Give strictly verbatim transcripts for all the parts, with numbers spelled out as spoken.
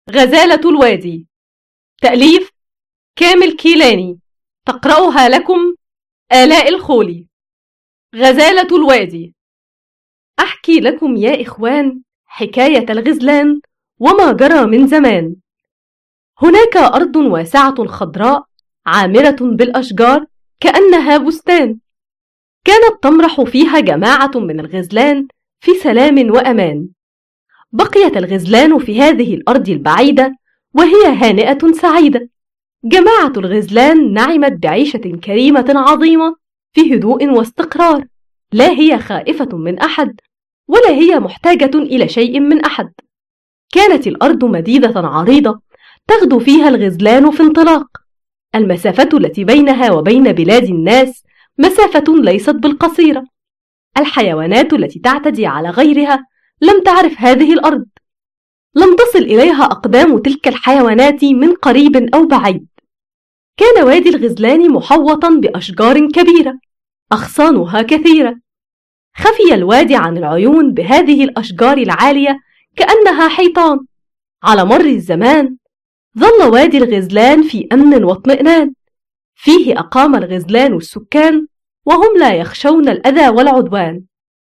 غزالة الوادي. تأليف كامل كيلاني. تقرأها لكم آلاء الخولي. غزالة الوادي. أحكي لكم يا إخوان حكاية الغزلان وما جرى من زمان. هناك أرض واسعة خضراء عامرة بالأشجار كأنها بستان، كانت تمرح فيها جماعة من الغزلان في سلام وأمان. بقيت الغزلان في هذه الأرض البعيدة وهي هانئة سعيدة. جماعة الغزلان نعمت بعيشة كريمة عظيمة في هدوء واستقرار، لا هي خائفة من أحد ولا هي محتاجة إلى شيء من أحد. كانت الأرض مديدة عريضة تغدو فيها الغزلان في انطلاق. المسافة التي بينها وبين بلاد الناس مسافة ليست بالقصيرة. الحيوانات التي تعتدي على غيرها لم تعرف هذه الأرض، لم تصل إليها أقدام تلك الحيوانات من قريب أو بعيد. كان وادي الغزلان محوطا بأشجار كبيرة أغصانها كثيرة. خفي الوادي عن العيون بهذه الأشجار العالية كأنها حيطان. على مر الزمان ظل وادي الغزلان في أمن واطمئنان. فيه أقام الغزلان السكان وهم لا يخشون الأذى والعدوان.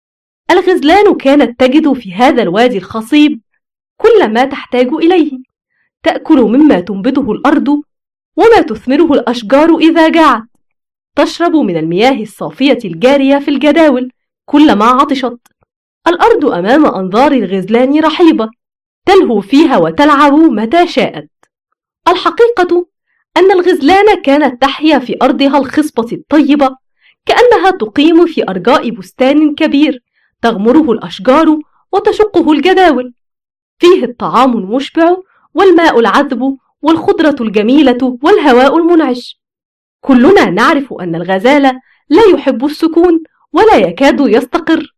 الغزلان كانت تجد في هذا الوادي الخصيب كل ما تحتاج إليه، تأكل مما تنبته الأرض وما تثمره الأشجار إذا جاعت، تشرب من المياه الصافية الجارية في الجداول كلما عطشت. الأرض أمام أنظار الغزلان رحيبة، تلهو فيها وتلعب متى شاءت. الحقيقة أن الغزلان كانت تحيا في أرضها الخصبة الطيبة كأنها تقيم في أرجاء بستان كبير تغمره الأشجار وتشقه الجداول، فيه الطعام المشبع والماء العذب والخضرة الجميلة والهواء المنعش. كلنا نعرف أن الغزال لا يحب السكون ولا يكاد يستقر.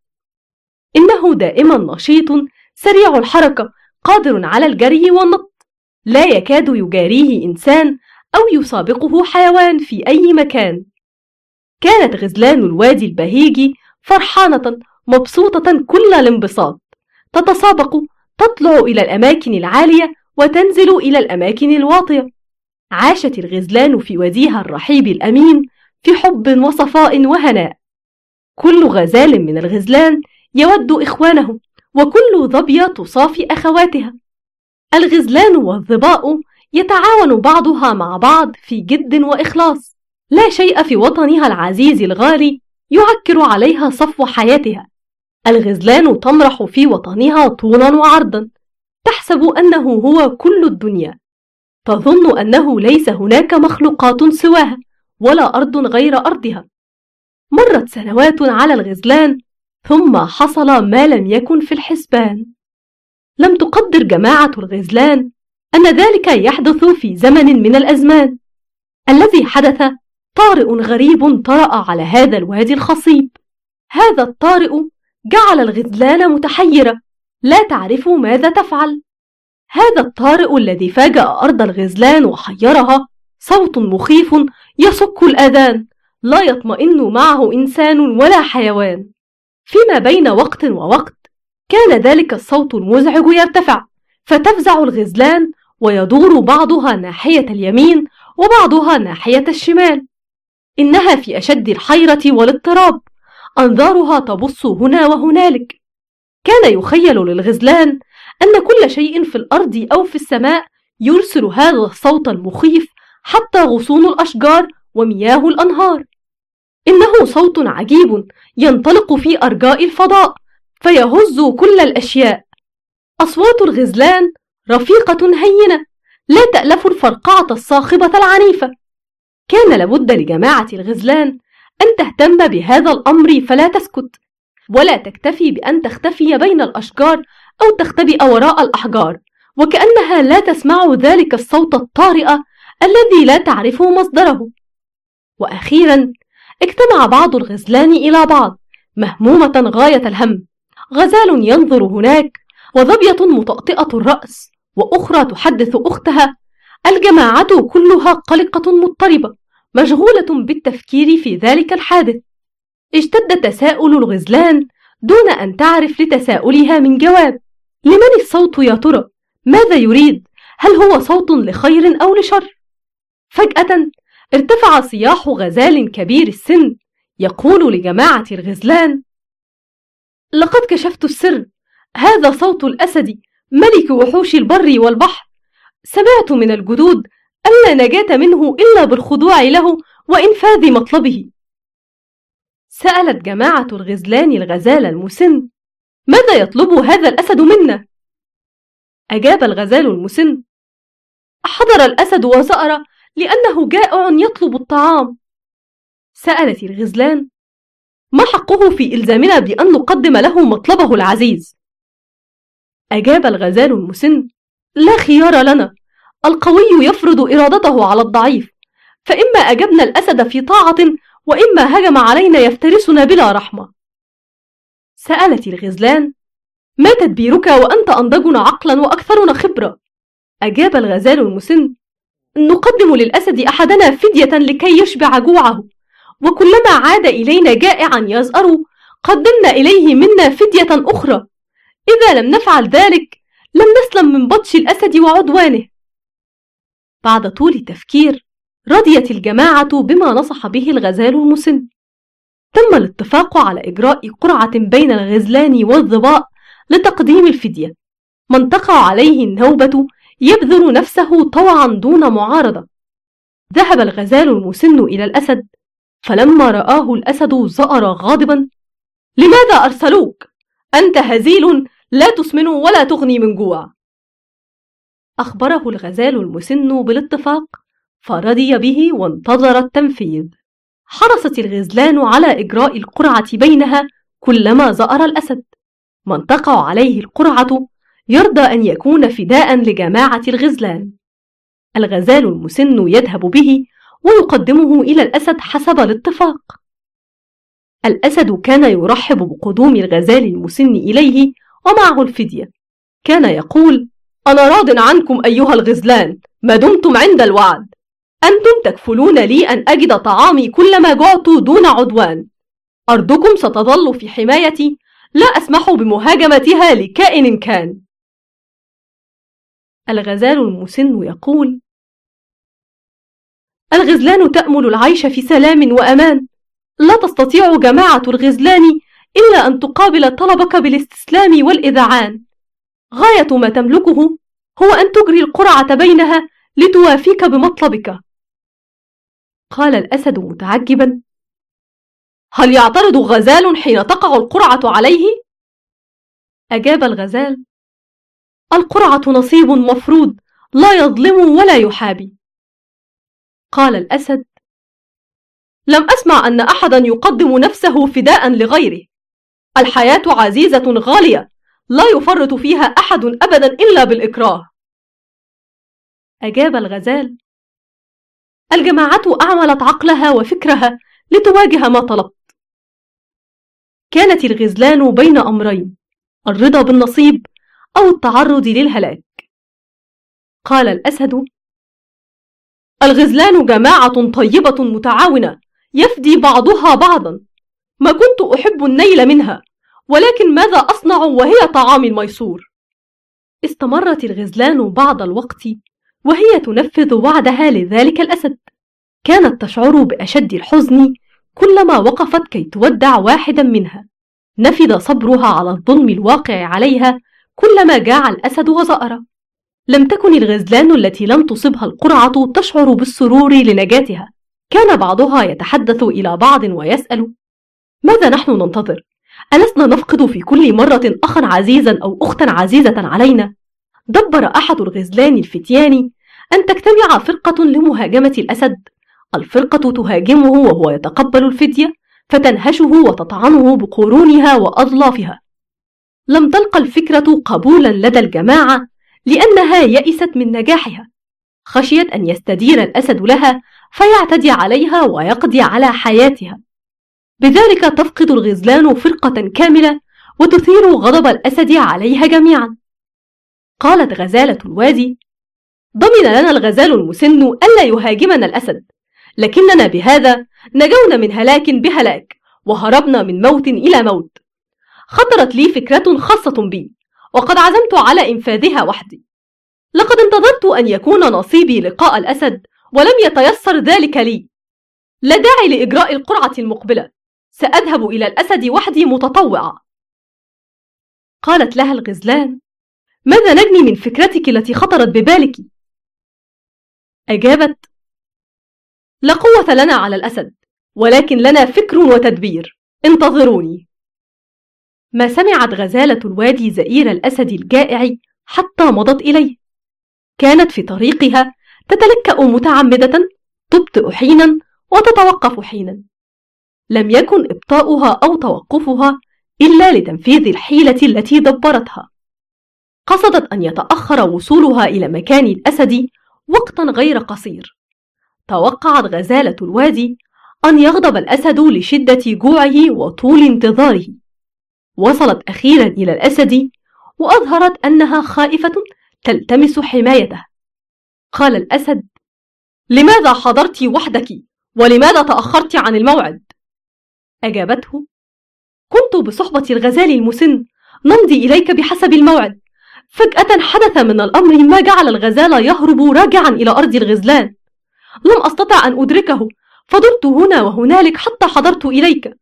إنه دائما نشيط سريع الحركة قادر على الجري والنط، لا يكاد يجاريه إنسان أو يسابقه حيوان في أي مكان. كانت غزلان الوادي البهيج فرحانة مبسوطة كل الانبساط، تتسابق، تطلع إلى الأماكن العالية وتنزل إلى الأماكن الواطية. عاشت الغزلان في واديها الرحيب الأمين في حب وصفاء وهناء. كل غزال من الغزلان يود إخوانه، وكل ظبية تصافي أخواتها. الغزلان والظباء يتعاون بعضها مع بعض في جد وإخلاص. لا شيء في وطنها العزيز الغالي يعكر عليها صفو حياتها. الغزلان تمرح في وطنها طولا وعرضا، تحسب أنه هو كل الدنيا، تظن أنه ليس هناك مخلوقات سواها ولا أرض غير أرضها. مرت سنوات على الغزلان ثم حصل ما لم يكن في الحسبان. لم تقدر جماعة الغزلان أن ذلك يحدث في زمن من الأزمان. الذي حدث طارئ غريب طرأ على هذا الوادي الخصيب. هذا الطارئ جعل الغزلان متحيرة لا تعرف ماذا تفعل. هذا الطارئ الذي فاجأ أرض الغزلان وحيرها صوت مخيف يصك الأذان، لا يطمئن معه إنسان ولا حيوان. فيما بين وقت ووقت كان ذلك الصوت المزعج يرتفع، فتفزع الغزلان ويدور بعضها ناحية اليمين وبعضها ناحية الشمال. إنها في أشد الحيرة والاضطراب، أنظارها تبص هنا وهنالك. كان يخيل للغزلان أن كل شيء في الأرض أو في السماء يرسل هذا الصوت المخيف، حتى غصون الأشجار ومياه الأنهار. إنه صوت عجيب ينطلق في أرجاء الفضاء فيهز كل الأشياء. أصوات الغزلان رفيقة هينة لا تألف الفرقعة الصاخبة العنيفة. كان لابد لجماعة الغزلان أن تهتم بهذا الأمر فلا تسكت، ولا تكتفي بأن تختفي بين الأشجار أو تختبئ وراء الأحجار وكأنها لا تسمع ذلك الصوت الطارئ الذي لا تعرف مصدره. وأخيرا اجتمع بعض الغزلان إلى بعض مهمومة غاية الهم. غزال ينظر هناك، وظبية مطأطئة الرأس، وأخرى تحدث أختها. الجماعة كلها قلقة مضطربة مشغولة بالتفكير في ذلك الحادث. اشتد تساؤل الغزلان دون أن تعرف لتساؤلها من جواب. لمن الصوت يا ترى؟ ماذا يريد؟ هل هو صوت لخير أو لشر؟ فجأة ارتفع صياح غزال كبير السن يقول لجماعة الغزلان: لقد كشفت السر، هذا صوت الأسد ملك وحوش البر والبحر. سمعت من الجدود ألا نجاة منه إلا بالخضوع له وإنفاذ مطلبه. سألت جماعة الغزلان الغزال المسن: ماذا يطلب هذا الأسد منا؟ أجاب الغزال المسن: حضر الأسد وزأر لأنه جائع يطلب الطعام. سألت الغزلان: ما حقه في إلزامنا بأن نقدم له مطلبه العزيز؟ أجاب الغزال المسن: لا خيار لنا، القوي يفرض إرادته على الضعيف، فإما أجبنا الأسد في طاعة وإما هجم علينا يفترسنا بلا رحمة. سألت الغزلان: ما تدبيرك وأنت أنضجنا عقلا وأكثرنا خبرة؟ أجاب الغزال المسن: نقدم للأسد أحدنا فدية لكي يشبع جوعه، وكلما عاد إلينا جائعا يزأر قدمنا إليه منا فدية أخرى. إذا لم نفعل ذلك لم نسلم من بطش الأسد وعدوانه. بعد طول تفكير رضيت الجماعة بما نصح به الغزال المسن. تم الاتفاق على إجراء قرعة بين الغزلان والظباء لتقديم الفدية. من تقع عليه النوبة يبذل نفسه طوعا دون معارضة. ذهب الغزال المسن إلى الأسد، فلما رآه الأسد زأر غاضبا: لماذا أرسلوك؟ أنت هزيل لا تسمن ولا تغني من جوع. أخبره الغزال المسن بالاتفاق، فرضي به وانتظر التنفيذ. حرصت الغزلان على إجراء القرعة بينها كلما زأر الأسد. من تقع عليه القرعة يرضى أن يكون فداء لجماعة الغزلان. الغزال المسن يذهب به ويقدمه إلى الأسد حسب الاتفاق. الأسد كان يرحب بقدوم الغزال المسن إليه ومعه الفدية. كان يقول: أنا راض عنكم أيها الغزلان ما دمتم عند الوعد. أنتم تكفلون لي أن أجد طعامي كلما جعت دون عدوان. أرضكم ستظل في حمايتي، لا أسمح بمهاجمتها لكائن كان. الغزال المسن يقول: الغزلان تأمل العيش في سلام وأمان، لا تستطيع جماعة الغزلان إلا أن تقابل طلبك بالاستسلام والإذعان. غاية ما تملكه هو أن تجري القرعة بينها لتوافيك بمطلبك. قال الأسد متعجبا: هل يعترض غزال حين تقع القرعة عليه؟ أجاب الغزال: القرعة نصيب مفروض لا يظلم ولا يحابي. قال الأسد: لم أسمع أن أحدا يقدم نفسه فداء لغيره. الحياة عزيزة غالية لا يفرط فيها أحد أبدا إلا بالإكراه. أجاب الغزال: الجماعة أعملت عقلها وفكرها لتواجه ما طلبت. كانت الغزلان بين أمرين: الرضا بالنصيب أو التعرض للهلاك. قال الأسد: الغزلان جماعة طيبة متعاونة يفدي بعضها بعضا. ما كنت أحب النيل منها، ولكن ماذا أصنع وهي طعام ميسور؟ استمرت الغزلان بعض الوقت وهي تنفذ وعدها لذلك الأسد. كانت تشعر بأشد الحزن كلما وقفت كي تودع واحدا منها. نفد صبرها على الظلم الواقع عليها كلما جاع الأسد وزأر. لم تكن الغزلان التي لم تصبها القرعة تشعر بالسرور لنجاتها. كان بعضها يتحدث إلى بعض ويسأل: ماذا نحن ننتظر؟ ألسنا نفقد في كل مرة أخا عزيزا أو أختا عزيزة علينا؟ دبر أحد الغزلان الفتيان أن تجتمع فرقة لمهاجمة الأسد. الفرقة تهاجمه وهو يتقبل الفدية، فتنهشه وتطعنه بقرونها وأظلافها. لم تلقى الفكرة قبولا لدى الجماعة لأنها يئست من نجاحها. خشيت أن يستدير الأسد لها فيعتدي عليها ويقضي على حياتها. بذلك تفقد الغزلان فرقة كاملة وتثير غضب الأسد عليها جميعا. قالت غزالة الوادي: ضمن لنا الغزال المسن ألا يهاجمنا الأسد، لكننا بهذا نجونا من هلاك بهلاك وهربنا من موت إلى موت. خطرت لي فكرة خاصة بي وقد عزمت على إنفاذها وحدي. لقد انتظرت أن يكون نصيبي لقاء الأسد ولم يتيسر ذلك لي. لا داعي لإجراء القرعة المقبلة، سأذهب إلى الأسد وحدي متطوعة. قالت لها الغزلان: ماذا نجني من فكرتك التي خطرت ببالك؟ أجابت: لا قوة لنا على الأسد، ولكن لنا فكر وتدبير، انتظروني. ما سمعت غزالة الوادي زئير الأسد الجائع حتى مضت إليه. كانت في طريقها تتلكأ متعمدة، تبطئ حينا وتتوقف حينا. لم يكن إبطاؤها أو توقفها إلا لتنفيذ الحيلة التي دبرتها. قصدت أن يتأخر وصولها إلى مكان الأسد وقتا غير قصير. توقعت غزالة الوادي أن يغضب الأسد لشدة جوعه وطول انتظاره. وصلت أخيرا إلى الأسد وأظهرت أنها خائفة تلتمس حمايته. قال الأسد: لماذا حضرت وحدك؟ ولماذا تأخرت عن الموعد؟ أجابته: كنت بصحبة الغزال المسن، نمضي إليك بحسب الموعد. فجأة حدث من الأمر ما جعل الغزال يهرب راجعا إلى أرض الغزلان. لم أستطع أن أدركه، فضرت هنا وهنالك حتى حضرت إليك.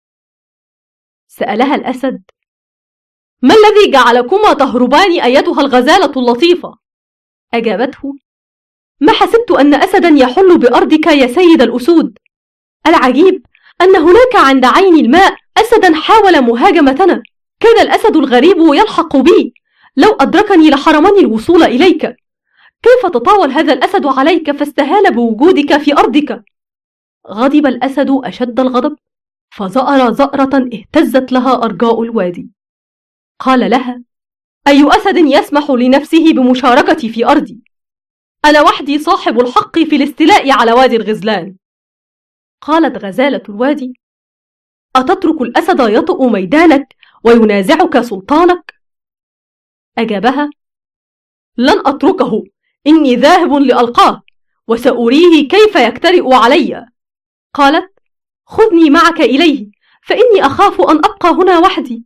سألها الأسد: ما الذي جعلكما تهربان أيتها الغزالة اللطيفة؟ أجابته: ما حسبت أن أسدا يحل بأرضك يا سيد الأسود. العجيب أن هناك عند عين الماء أسدا حاول مهاجمتنا. كان الأسد الغريب يلحق بي، لو أدركني لحرمني الوصول إليك. كيف تطاول هذا الأسد عليك فاستهان بوجودك في أرضك؟ غضب الأسد أشد الغضب، فزأر زأرة اهتزت لها أرجاء الوادي. قال لها: أي أسد يسمح لنفسه بمشاركتي في أرضي؟ أنا وحدي صاحب الحق في الاستيلاء على وادي الغزلان. قالت غزالة الوادي: أتترك الأسد يطؤ ميدانك وينازعك سلطانك؟ أجابها: لن أتركه، إني ذاهب لألقاه وسأريه كيف يجترئ علي. قالت: خذني معك إليه، فإني أخاف أن أبقى هنا وحدي.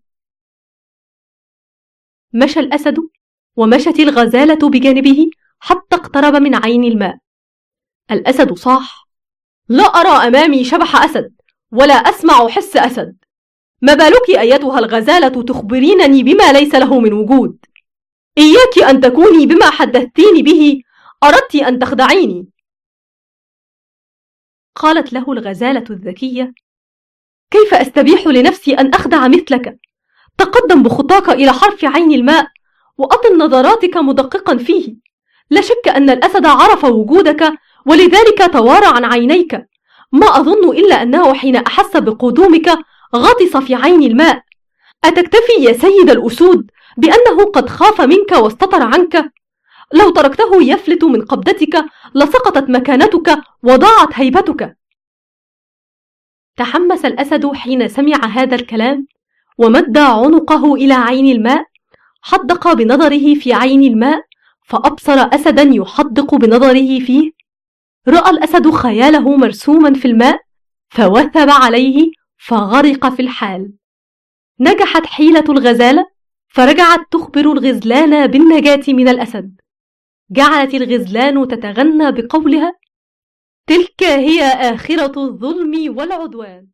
مشى الأسد ومشت الغزالة بجانبه حتى اقترب من عين الماء. الأسد صاح: لا أرى أمامي شبح أسد ولا أسمع حس أسد. ما بالك أيتها الغزالة تخبرينني بما ليس له من وجود؟ إياك أن تكوني بما حدثتيني به أردت أن تخدعيني. قالت له الغزالة الذكية: كيف أستبيح لنفسي أن أخدع مثلك؟ تقدم بخطاك إلى حرف عين الماء وأطل نظراتك مدققا فيه. لا شك أن الأسد عرف وجودك ولذلك توارى عن عينيك. ما أظن إلا أنه حين أحس بقدومك غطس في عين الماء. أتكتفي يا سيد الأسود بأنه قد خاف منك واستتر عنك؟ لو تركته يفلت من قبضتك لسقطت مكانتك وضاعت هيبتك. تحمس الأسد حين سمع هذا الكلام ومد عنقه إلى عين الماء، حدق بنظره في عين الماء فأبصر أسدا يحدق بنظره فيه. رأى الأسد خياله مرسوما في الماء فوثب عليه فغرق في الحال. نجحت حيلة الغزالة فرجعت تخبر الغزلان بالنجاة من الأسد. جعلت الغزلان تتغنى بقولها: تلك هي آخرة الظلم والعدوان.